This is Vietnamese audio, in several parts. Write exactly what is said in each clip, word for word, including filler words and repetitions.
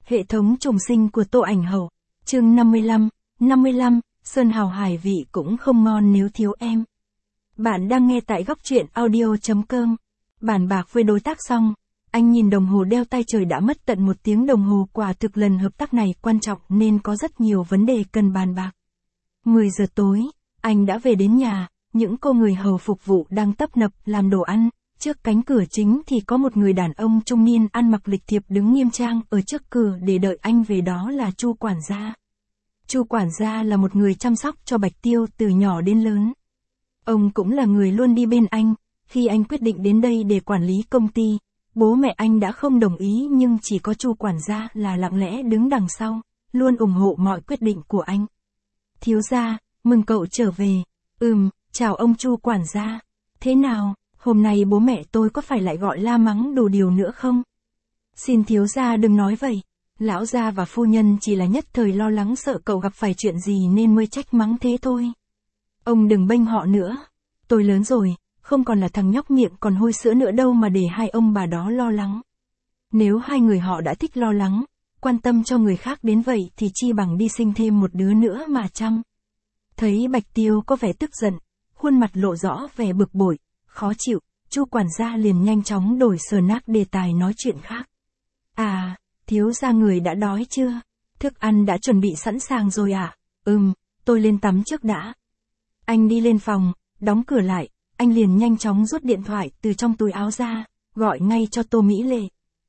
Hệ thống trùng sinh của Tô Ảnh Hậu. Chương năm mươi lăm, năm mươi lăm, Sơn Hào Hải vị cũng không ngon nếu thiếu em. Bạn đang nghe tại góc truyện audio chấm com. Bàn bạc với đối tác xong, anh nhìn đồng hồ đeo tay, trời đã mất tận một tiếng đồng hồ, quả thực lần hợp tác này quan trọng nên có rất nhiều vấn đề cần bàn bạc. mười giờ tối, anh đã về đến nhà, những cô người hầu phục vụ đang tấp nập làm đồ ăn. Trước cánh cửa chính thì có một người đàn ông trung niên ăn mặc lịch thiệp đứng nghiêm trang ở trước cửa để đợi anh về, đó là Chu quản gia. Chu quản gia là một người chăm sóc cho Bạch Tiêu từ nhỏ đến lớn. Ông cũng là người luôn đi bên anh, khi anh quyết định đến đây để quản lý công ty, bố mẹ anh đã không đồng ý nhưng chỉ có Chu quản gia là lặng lẽ đứng đằng sau, luôn ủng hộ mọi quyết định của anh. Thiếu gia, mừng cậu trở về. Ừm, chào ông Chu quản gia. Thế nào? Hôm nay bố mẹ tôi có phải lại gọi la mắng đủ điều nữa không? Xin thiếu gia đừng nói vậy. Lão gia và phu nhân chỉ là nhất thời lo lắng sợ cậu gặp phải chuyện gì nên mới trách mắng thế thôi. Ông đừng bênh họ nữa. Tôi lớn rồi, không còn là thằng nhóc miệng còn hôi sữa nữa đâu mà để hai ông bà đó lo lắng. Nếu hai người họ đã thích lo lắng, quan tâm cho người khác đến vậy thì chi bằng đi sinh thêm một đứa nữa mà chăm. Thấy Bạch Tiêu có vẻ tức giận, khuôn mặt lộ rõ vẻ bực bội, khó chịu, Chu quản gia liền nhanh chóng đổi sờ nát đề tài nói chuyện khác. À, thiếu gia người đã đói chưa? Thức ăn đã chuẩn bị sẵn sàng rồi à? Ừm, tôi lên tắm trước đã. Anh đi lên phòng, đóng cửa lại, anh liền nhanh chóng rút điện thoại từ trong túi áo ra, gọi ngay cho Tô Mỹ Lệ.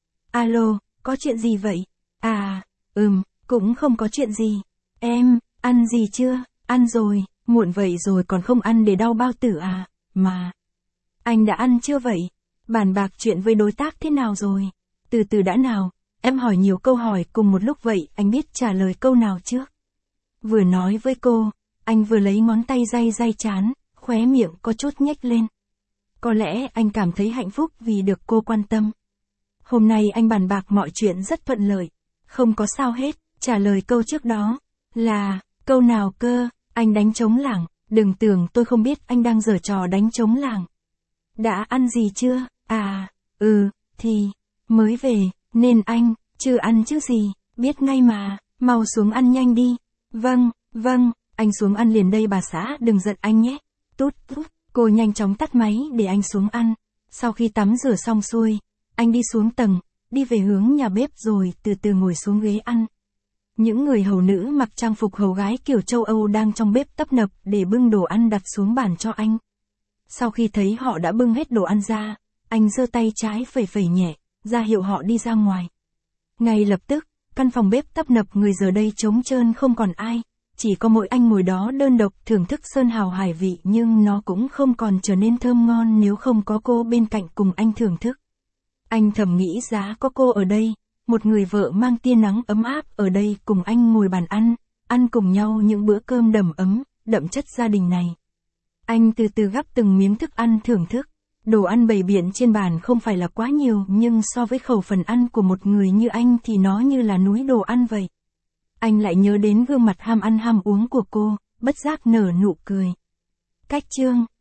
Alo, có chuyện gì vậy? À, ừm, cũng không có chuyện gì. Em, ăn gì chưa? Ăn rồi, muộn vậy rồi còn không ăn để đau bao tử à? Mà... Anh đã ăn chưa vậy? Bàn bạc chuyện với đối tác thế nào rồi? Từ từ đã nào, em hỏi nhiều câu hỏi cùng một lúc vậy, anh biết trả lời câu nào trước? Vừa nói với cô, anh vừa lấy ngón tay day day trán, khóe miệng có chút nhếch lên. Có lẽ anh cảm thấy hạnh phúc vì được cô quan tâm. Hôm nay anh bàn bạc mọi chuyện rất thuận lợi, không có sao hết. Trả lời câu trước đó là, câu nào cơ? Anh đánh trống lảng, đừng tưởng tôi không biết anh đang giở trò đánh trống lảng. Đã ăn gì chưa? À, ừ, thì, mới về, nên anh, chưa ăn chứ gì, biết ngay mà, mau xuống ăn nhanh đi. Vâng, vâng, anh xuống ăn liền đây bà xã, đừng giận anh nhé. Tút tút, cô nhanh chóng tắt máy để anh xuống ăn. Sau khi tắm rửa xong xuôi, anh đi xuống tầng, đi về hướng nhà bếp rồi từ từ ngồi xuống ghế ăn. Những người hầu nữ mặc trang phục hầu gái kiểu châu Âu đang trong bếp tấp nập để bưng đồ ăn đặt xuống bàn cho anh. Sau khi thấy họ đã bưng hết đồ ăn ra, anh giơ tay trái phẩy phẩy nhẹ, ra hiệu họ đi ra ngoài. Ngay lập tức, căn phòng bếp tấp nập người giờ đây trống trơn không còn ai, chỉ có mỗi anh ngồi đó đơn độc thưởng thức sơn hào hải vị, nhưng nó cũng không còn trở nên thơm ngon nếu không có cô bên cạnh cùng anh thưởng thức. Anh thầm nghĩ giá có cô ở đây, một người vợ mang tia nắng ấm áp ở đây cùng anh ngồi bàn ăn, ăn cùng nhau những bữa cơm đầm ấm, đậm chất gia đình này. Anh từ từ gắp từng miếng thức ăn thưởng thức. Đồ ăn bày biện trên bàn không phải là quá nhiều, nhưng so với khẩu phần ăn của một người như anh thì nó như là núi đồ ăn vậy. Anh lại nhớ đến gương mặt ham ăn ham uống của cô, bất giác nở nụ cười. Cách chương